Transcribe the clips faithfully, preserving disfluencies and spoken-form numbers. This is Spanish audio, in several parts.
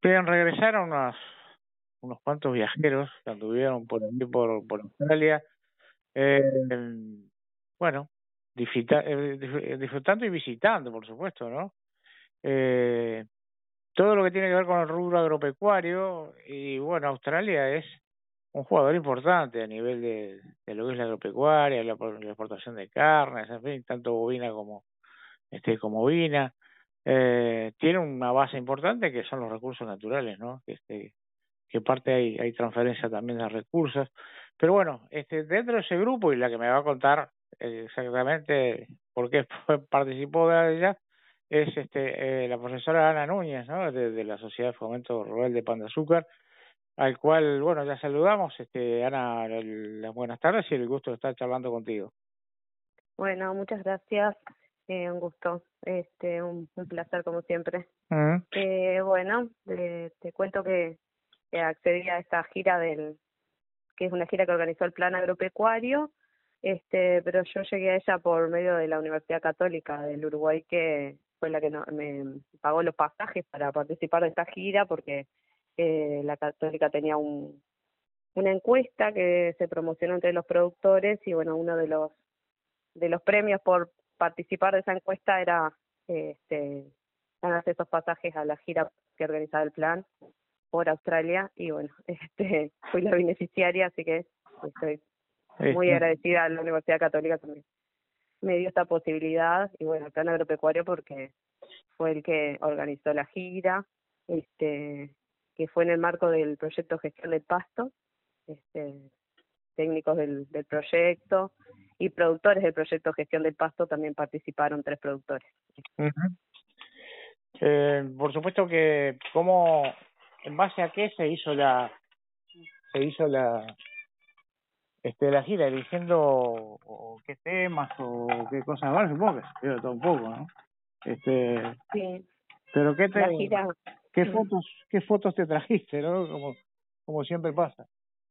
Bien, regresaron unos, unos cuantos viajeros que anduvieron por aquí, por, por Australia. Eh, bueno, disfruta- eh, disfr- disfrutando y visitando, por supuesto, ¿no? Eh, todo lo que tiene que ver con el rubro agropecuario. Y bueno, Australia es un jugador importante a nivel de, de lo que es la agropecuaria, la, la exportación de carnes, en fin, tanto bovina como, este, como ovina. Eh, tiene una base importante que son los recursos naturales, ¿no? Este, que parte hay, hay transferencia también de recursos. Pero bueno, este, dentro de ese grupo, y la que me va a contar eh, exactamente por qué fue- participó de ella, es este, eh, la profesora Ana Núñez, ¿no? De, de la Sociedad de Fomento Rural de Pan de Azúcar, al cual, bueno, ya saludamos. Este, Ana, el- las buenas tardes y el gusto de estar charlando contigo. Bueno, muchas gracias. Eh, un gusto, este, un, un placer como siempre. Mm. Eh, bueno, eh, te cuento que, que accedí a esta gira del, que es una gira que organizó el Plan Agropecuario, este, pero yo llegué a ella por medio de la Universidad Católica del Uruguay, que fue la que no, me pagó los pasajes para participar de esta gira, porque eh, la Católica tenía un, una encuesta que se promocionó entre los productores y bueno, uno de los de los premios por participar de esa encuesta era este, ganarse esos pasajes a la gira que organizaba el plan por Australia y bueno, este fui la beneficiaria, así que estoy muy Este, agradecida a la Universidad Católica también. Me dio esta posibilidad y bueno, el plan agropecuario porque fue el que organizó la gira, este que fue en el marco del proyecto Gestión del Pasto, este técnicos del, del proyecto y productores del proyecto Gestión del Pasto también participaron, tres productores. ujú. Eh, por supuesto que, ¿cómo, en base a qué se hizo la, se hizo la, este, la gira, eligiendo o, o qué temas o qué cosas van, supongo que se dio todo un poco, ¿no? Este, Sí, pero qué la te, gira, qué fotos, qué fotos te trajiste, ¿no? Como, como siempre pasa.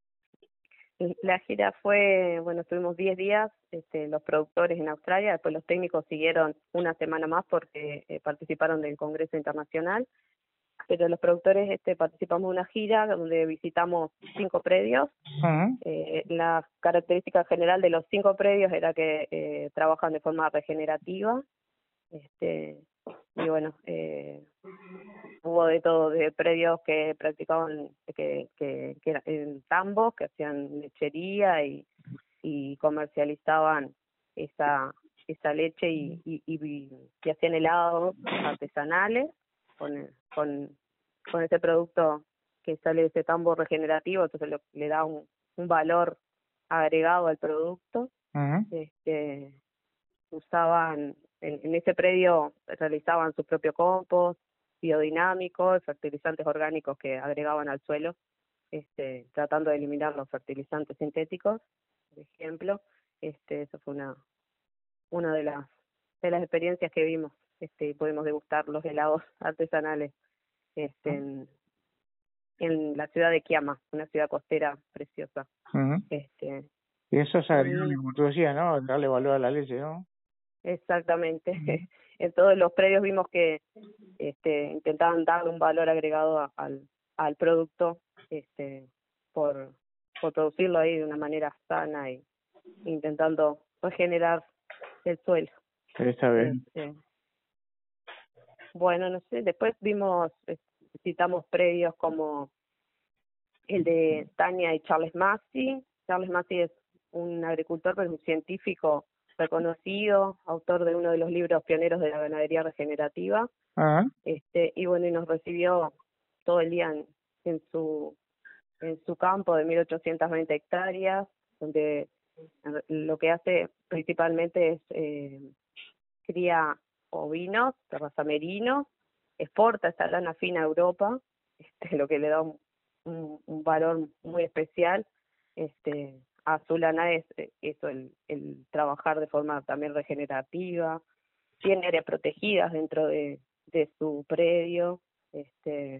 la gira fue, bueno, estuvimos diez días, este, los productores en Australia, después los técnicos siguieron una semana más porque eh, participaron del Congreso Internacional, pero los productores este, participamos de una gira donde visitamos cinco predios. Ujú. Eh, la característica general de los cinco predios era que eh, trabajan de forma regenerativa, este y bueno, eh, hubo de todo, de predios que practicaban, que, que, que eran en tambos, que hacían lechería y, y comercializaban esa esa leche y, y, y, y hacían helados artesanales con, con, con ese producto que sale de ese tambo regenerativo, entonces lo, le da un, un valor agregado al producto. Ujú. este Usaban, en, en ese predio realizaban su propio compost biodinámico, fertilizantes orgánicos que agregaban al suelo, este, tratando de eliminar los fertilizantes sintéticos, por ejemplo. Este, eso fue una, una de las de las experiencias que vimos. Este, pudimos degustar los helados artesanales este, en, en la ciudad de Kiama, una ciudad costera preciosa. Ujú. Este, Y eso es agregable, un, como tú decías, ¿no? Darle valor a la leche, ¿no? Exactamente. En todos los predios vimos que este, intentaban darle un valor agregado a- al, al producto, este, por, por producirlo ahí de una manera sana y intentando regenerar el suelo. Está bien. Este, bueno, no sé, después vimos, eh, visitamos predios como el de Tania y Charles Massey. Charles Massey es un agricultor, pero es un científico reconocido, autor de uno de los libros pioneros de la ganadería regenerativa. Ajá. Este, y bueno, y nos recibió todo el día en, en su en su campo de mil ochocientas veinte hectáreas, donde lo que hace principalmente es eh, cría ovinos de raza merino, exporta esta lana fina a Europa, este, lo que le da un, un, un valor muy especial. Este, a su lana es eh, eso, el, el trabajar de forma también regenerativa, tiene áreas protegidas dentro de, de su predio, este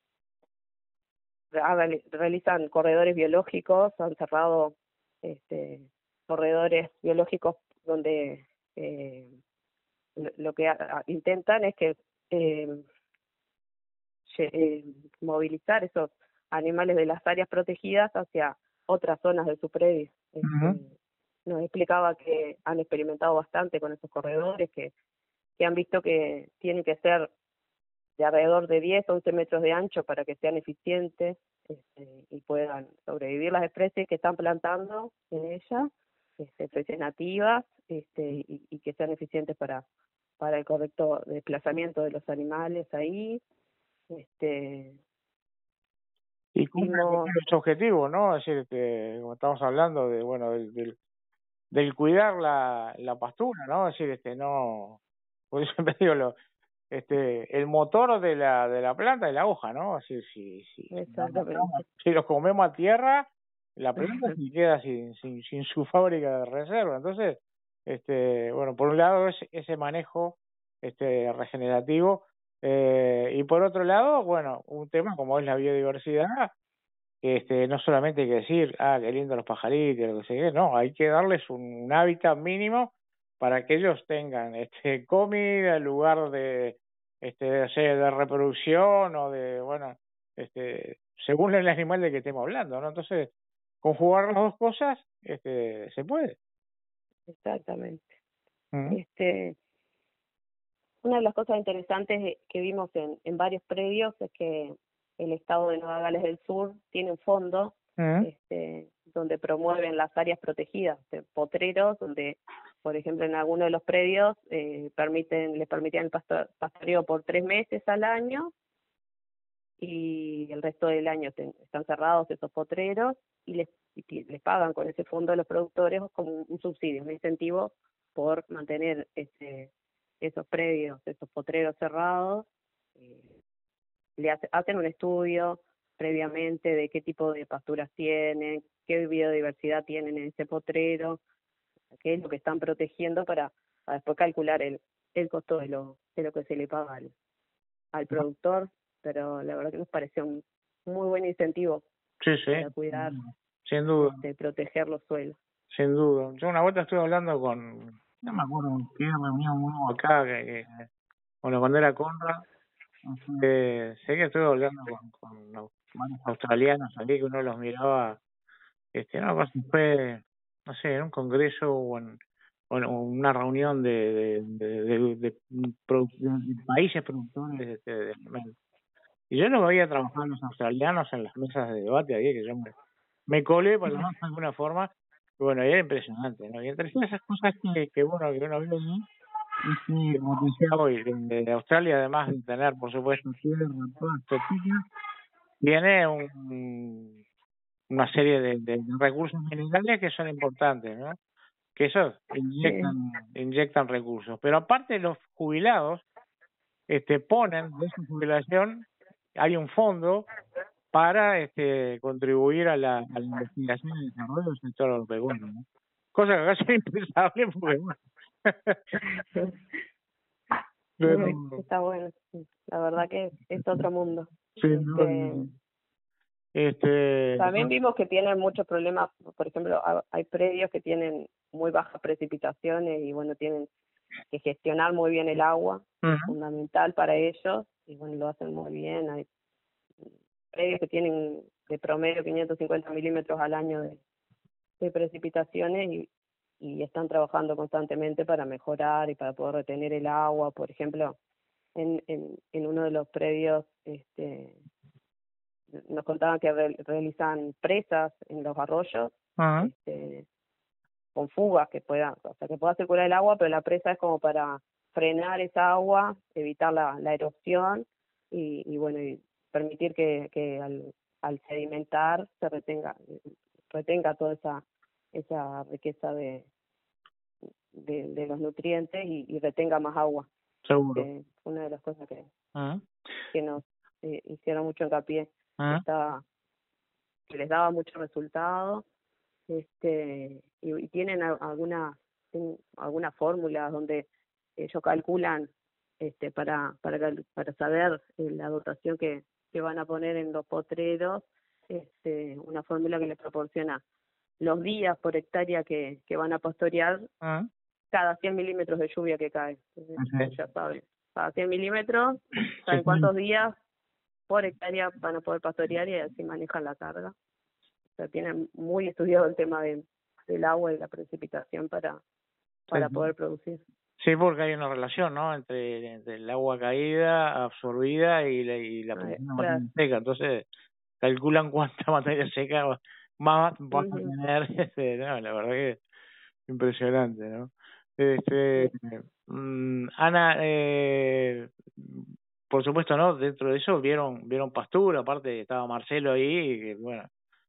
realizan corredores biológicos, han cerrado este corredores biológicos donde eh, lo que a, a, intentan es que eh, eh, movilizar esos animales de las áreas protegidas hacia otras zonas de su predio. Este, Uh-huh. Nos explicaba que han experimentado bastante con esos corredores, que, que han visto que tienen que ser de alrededor de diez, once metros de ancho para que sean eficientes este, y puedan sobrevivir las especies que están plantando en ella, este, especies nativas, este, y, y que sean eficientes para, para el correcto desplazamiento de los animales ahí. Este, Y cumple con vimos, los objetivos, ¿no? Es decir, que, como estamos hablando de, bueno, del, del, del cuidar la, la pastura, ¿no? Es decir, este, no, por eso siempre digo, lo, este, el motor de la, de la planta es la hoja, ¿no? Así, si, si, si, nos matamos, exactamente. si los comemos a tierra, la planta se queda sin, sin, sin su fábrica de reserva. Entonces, este, bueno, por un lado es ese manejo este regenerativo, eh, y por otro lado, bueno, un tema como es la biodiversidad, este, no solamente hay que decir, ah, qué lindo los pajaritos, lo que sé qué, no, hay que darles un, un hábitat mínimo para que ellos tengan este comida, lugar de este de, de reproducción o de, bueno, este según el animal del que estemos hablando, ¿no? Entonces, conjugar las dos cosas, este se puede. Exactamente. Uh-huh. Este, una de las cosas interesantes que vimos en, en varios predios es que el estado de Nueva Gales del Sur tiene un fondo Uh-huh. este, donde promueven las áreas protegidas, de potreros, donde, por ejemplo, en algunos de los predios eh, permiten, les permitían el pasto- pastoreo por tres meses al año y el resto del año ten, están cerrados esos potreros y les, y les pagan con ese fondo a los productores como un, un subsidio, un incentivo por mantener este, esos predios, esos potreros cerrados. Eh, le hace, hacen un estudio previamente de qué tipo de pasturas tienen, qué biodiversidad tienen en ese potrero, qué es lo que están protegiendo para, para después calcular el, el costo de lo, de lo que se le paga al, al productor, pero la verdad que nos pareció un muy buen incentivo Sí, sí, para cuidar, sin duda, este, proteger los suelos. sin duda. Yo una vuelta estuve hablando con, no me acuerdo en qué reunión hubo acá, que, que, bueno, cuando era Conrad, eh, sé que estuve hablando con, con los humanos australianos allí, que uno los miraba, este, no, pues fue, no sé, en un congreso o en, o en una reunión de, de, de, de, de, produ- de países productores de, de, de alimentos. Y yo no veía trabajar a los australianos en las mesas de debate ahí, que yo me, me colé, por lo menos de alguna forma, y bueno, y era impresionante, ¿no? Y entre todas esas cosas que, que bueno, que uno vio allí, y sí, como te decía hoy, de, de Australia, además de tener, por supuesto, tierra, pasto, etcétera, tiene un, una serie de, de recursos minerales que son importantes, ¿no? Que esos inyectan, inyectan recursos. Pero aparte los jubilados, este, ponen de su jubilación, hay un fondo para este contribuir a la, a la investigación y desarrollo del sector agropecuario, ¿no? Cosa que acá es impensable porque, bueno, pero, Está bueno, sí. La verdad que es, es otro mundo. sí, no, Este, este, también vimos que tienen muchos problemas, por ejemplo, ha- hay predios que tienen muy bajas precipitaciones y bueno, tienen que gestionar muy bien el agua, uh-huh. es fundamental para ellos y bueno, lo hacen muy bien. Hay predios que tienen de promedio quinientos cincuenta milímetros al año de, de precipitaciones y, y están trabajando constantemente para mejorar y para poder retener el agua. Por ejemplo, en, en, en uno de los predios este, nos contaban que re, realizan presas en los arroyos, Uh-huh. este, con fugas que puedan, o sea, que pueda circular el agua, pero la presa es como para frenar esa agua, evitar la, la erosión y, y bueno, y permitir que, que al, al sedimentar se retenga, retenga toda esa esa riqueza de, de, de los nutrientes y, y retenga más agua. Seguro. Este, una de las cosas que, Uh-huh. que nos eh, hicieron mucho hincapié, Uh-huh. estaba, que les daba mucho resultado, este, y, y tienen a, alguna alguna fórmula donde ellos calculan este para para para saber eh, la dotación que, que van a poner en los potreros, este una fórmula que les proporciona los días por hectárea que, que van a pastorear Uh-huh. cada cien milímetros de lluvia que cae. Entonces, Okay. ya saben, cada cien milímetros, Sí, saben cuántos días por hectárea van a poder pastorear y así manejan la carga. O sea, tienen muy estudiado el tema de, del agua y la precipitación para, para Sí. poder producir. Sí, porque hay una relación, ¿no? Entre, entre el agua caída, absorbida y la, y la A ver, producción de claro. materia seca. Entonces, calculan cuánta materia seca va- más van a Ujú. tener. Este, no, la verdad que impresionante, ¿no? Este, Sí. mm, Ana, eh, por supuesto, ¿no? Dentro de eso vieron vieron pastura, aparte estaba Marcelo ahí, que bueno,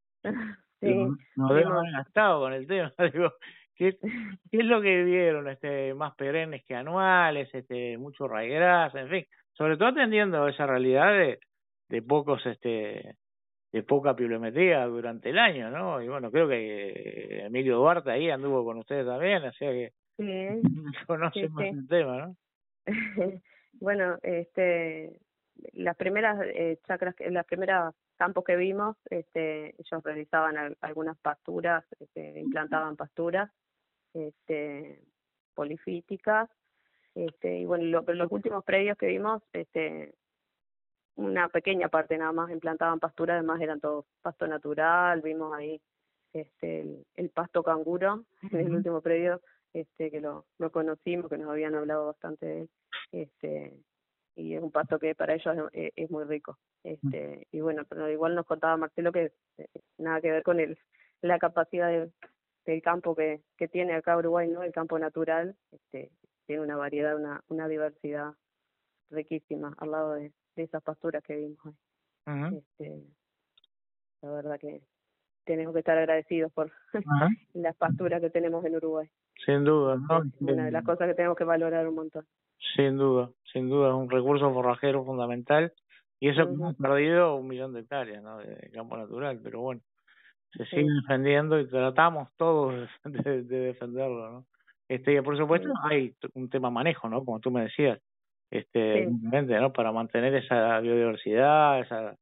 Sí, nos deben vimos. haber gastado con el tema. Digo, ¿qué, qué es lo que vieron? Este, más perennes que anuales, este, mucho raigras, en fin, sobre todo atendiendo esa realidad de, de pocos, este, de poca pluviometría durante el año, ¿no? Y bueno, creo que Emilio Duarte ahí anduvo con ustedes también, o sea que Sí, conoce sí, más sí. el tema, ¿no? Bueno, este, las primeras eh, chacras, que- las primeras campos que vimos, este, ellos realizaban al- algunas pasturas, este, implantaban pasturas, este, polifíticas, este, y bueno, lo- pero los últimos predios que vimos, este, una pequeña parte nada más implantaban pastura, además eran todo pasto natural, vimos ahí este el, el pasto canguro en el último predio, este que lo, lo conocimos, que nos habían hablado bastante de él, este y es un pasto que para ellos es, es muy rico, este y bueno, pero igual nos contaba Marcelo que eh, nada que ver con el la capacidad de, del campo que, que tiene acá Uruguay, ¿no? El campo natural, este tiene una variedad, una, una diversidad riquísima al lado de, de esas pasturas que vimos hoy. Ujú. Este, la verdad que tenemos que estar agradecidos por Ajá. las pasturas que tenemos en Uruguay. Sin duda, ¿no? Es una de las cosas que tenemos que valorar un montón. Sin duda, sin duda, es un recurso forrajero fundamental y eso que hemos Uh-huh. perdido un millón de hectáreas, ¿no? De campo natural, pero bueno, se sigue Sí, defendiendo y tratamos todos de, de defenderlo, ¿no? Este, y por supuesto sí, hay t- un tema manejo, ¿no? Como tú me decías, este, sí, evidentemente, ¿no? Para mantener esa biodiversidad, esa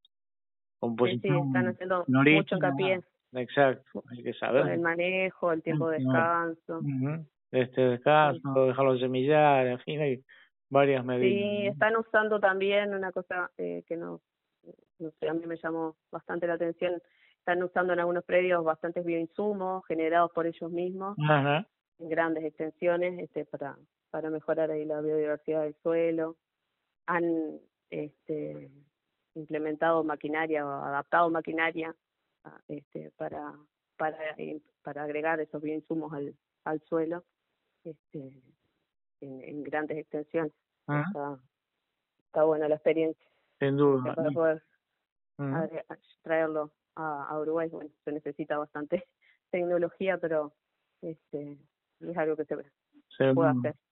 sí, sí, están composición haciendo mucho florística, hincapié exacto, hay que saber. con el manejo, el tiempo de descanso. Ujú. Este Sí, descanso, dejarlo semillar, en fin, hay varias medidas, sí, ¿no? están usando también una cosa eh, que no, no sé, a mí me llamó bastante la atención. Están usando en algunos predios bastantes bioinsumos generados por ellos mismos Ajá. en grandes extensiones, este, para, para mejorar ahí la biodiversidad del suelo. Han este, implementado maquinaria o adaptado maquinaria a, este, para, para, eh, para agregar esos bioinsumos al, al suelo, este, en, en grandes extensiones. Ajá. Está, está buena la experiencia, Sin este, duda. para poder Ujú. agre- traerlo a, a Uruguay. Bueno, se necesita bastante tecnología, pero este, es algo que se, se Sin puede duda. hacer.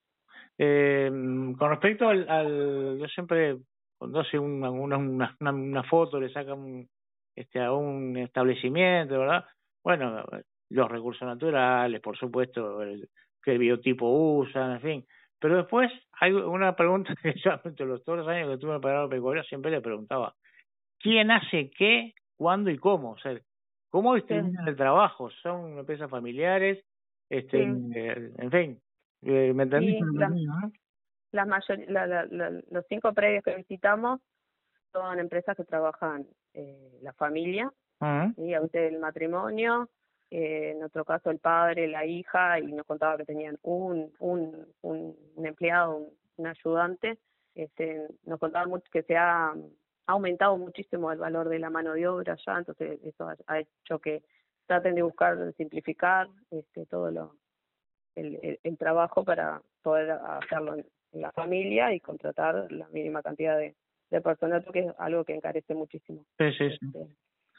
Eh, con respecto al, al, yo siempre, cuando hace una, una, una, una una foto, le saca un, este, a un establecimiento, ¿verdad? Bueno, los recursos naturales, por supuesto, el, qué biotipo usan, en fin. Pero después hay una pregunta que yo, entre los, todos los años que estuve en el Parado Pecuario, siempre le preguntaba, ¿quién hace qué, cuándo y cómo? O sea, ¿cómo Sí, distribuyen el trabajo? ¿Son empresas familiares? Este, sí. eh, en fin, eh, ¿me entendiste Y lo que la, digo, no? la mayor, la, la, la, los cinco predios que visitamos son empresas que trabajan eh, la familia, Ajá. y a veces el matrimonio, eh, en otro caso el padre, la hija, y nos contaba que tenían un, un, un, un empleado, un, un ayudante. Este, nos contaba mucho que se ha, ha aumentado muchísimo el valor de la mano de obra ya, entonces eso ha, ha hecho que traten de buscar simplificar este, todo lo, el, el, el trabajo para poder hacerlo en, en la familia y contratar la mínima cantidad de, de personal, porque es algo que encarece muchísimo. Sí, sí, sí. Este,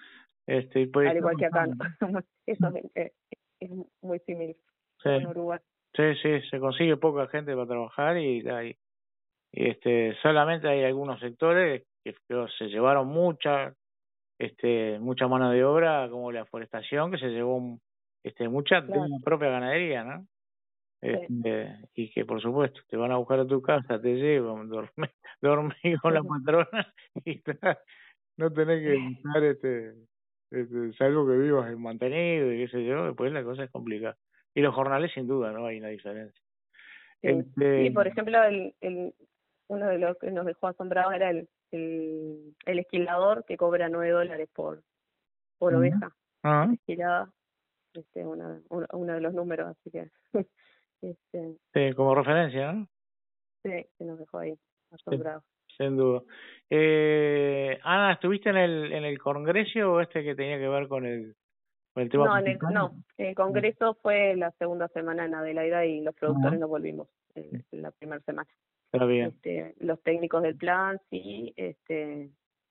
Este, y por al eso, igual que acá, ¿no? Eso es, es, es muy similar sí, con Uruguay. sí, sí, se consigue poca gente para trabajar y hay, y este, solamente hay algunos sectores que, que se llevaron mucha, este, mucha mano de obra, como la forestación, que se llevó, este, mucha de Claro, la propia ganadería, ¿no? sí. Este, y que por supuesto te van a buscar a tu casa, te llevan, dormí, dormí con la patrona y ta, no tenés que estar, este, este, salvo que vivas en mantenido y qué sé yo, después la cosa es complicada. Y los jornales sin duda, no hay una diferencia. Sí, Este, sí, por ejemplo, el, el, uno de los que nos dejó asombrados era el, el, el esquilador que cobra nueve dólares por, por Uh-huh. oveja Uh-huh. esquilada, este, una, uno, uno de los números, así que este, Sí, como referencia, ¿no? sí, se nos dejó ahí Sí, asombrados. sin duda. Eh, Ana, ¿estuviste en el en el congreso o este que tenía que ver con el con el tema No, en el, musical? no, el congreso fue la segunda semana en Adelaida y los productores Uh-huh. nos volvimos en, en la primera semana. Está bien. Este, los técnicos del plan, sí, este,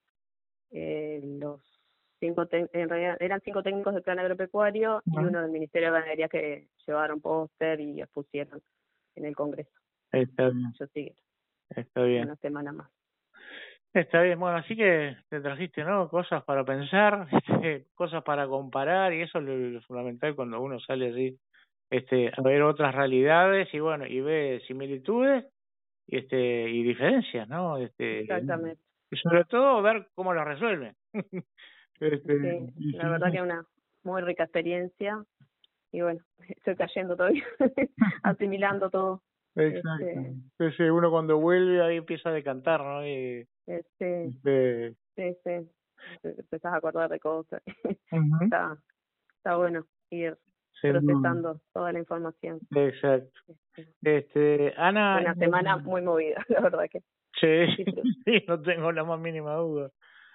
eh, los cinco, te en realidad eran cinco técnicos del plan agropecuario uh-huh. y uno del Ministerio de Ganadería que llevaron póster y expusieron en el congreso. Está bien. Yo sí, está bien. Una semana más. Está bien, bueno, así que te trajiste, ¿no? Cosas para pensar, este, cosas para comparar, y eso es lo, lo fundamental cuando uno sale así, este, a ver otras realidades y bueno, y ve similitudes y este y diferencias, ¿no? Este, Exactamente. Y sobre todo ver cómo las resuelven. este, sí, y la si verdad no... que es una muy rica experiencia y bueno, estoy cayendo todavía, asimilando todo. Exacto. Este, Entonces uno cuando vuelve ahí empieza a decantar, ¿no? Y, este, este... sí, sí, te empezás a acordar de cosas. Uh-huh. está, está bueno ir Sin procesando duda. toda la información. Exacto. Este, este Ana... una semana muy movida, la verdad que. Sí, sí, no tengo la más mínima duda.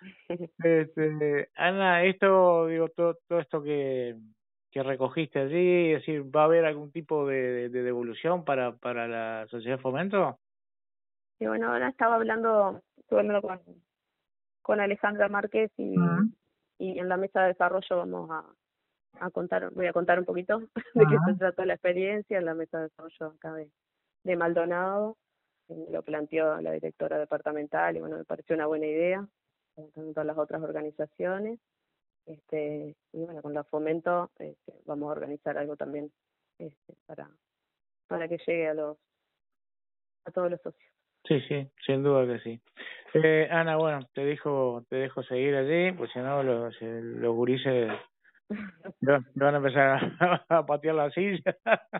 Este, Ana, esto, digo, todo, todo esto que, que recogiste allí, es decir, ¿va a haber algún tipo de, de devolución para, para la Sociedad de Fomento? Y bueno, ahora estaba hablando, estuve hablando con, con Alejandra Márquez y, uh-huh. y en la mesa de desarrollo vamos a, a contar, voy a contar un poquito de uh-huh. qué se trata la experiencia en la mesa de desarrollo acá de, de Maldonado. Lo planteó la directora departamental y bueno, me pareció una buena idea, junto a las otras organizaciones. Este, y bueno, con la Fomento este, vamos a organizar algo también este, para para que llegue a los a todos los socios. Sí, sí, sin duda que sí. Eh, Ana, bueno, te dejo, te dejo seguir allí, pues si no los, los gurises van a empezar a, a patear la silla.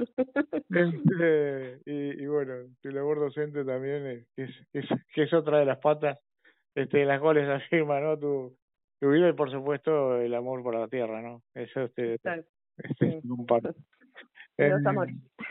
este, y, y bueno, tu labor docente también, es, que, es, que, es, que es otra de las patas este, en las cuales afirma, ¿no? Tu, tu vida y por supuesto el amor por la tierra, ¿no? Eso este, este, este sí. comparte. Y los amores.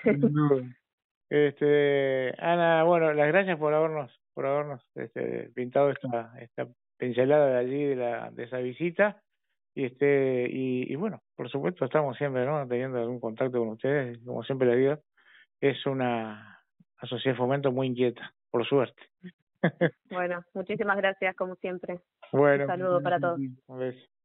Este, Ana, bueno, las gracias por habernos, por habernos este, pintado esta, esta pincelada de allí de la, de esa visita, y este, y, y bueno, por supuesto estamos siempre, ¿no? Teniendo algún contacto con ustedes, como siempre le digo, es una asociación de fomento muy inquieta, por suerte. Bueno, muchísimas gracias como siempre. Bueno, un saludo para todos. Un beso.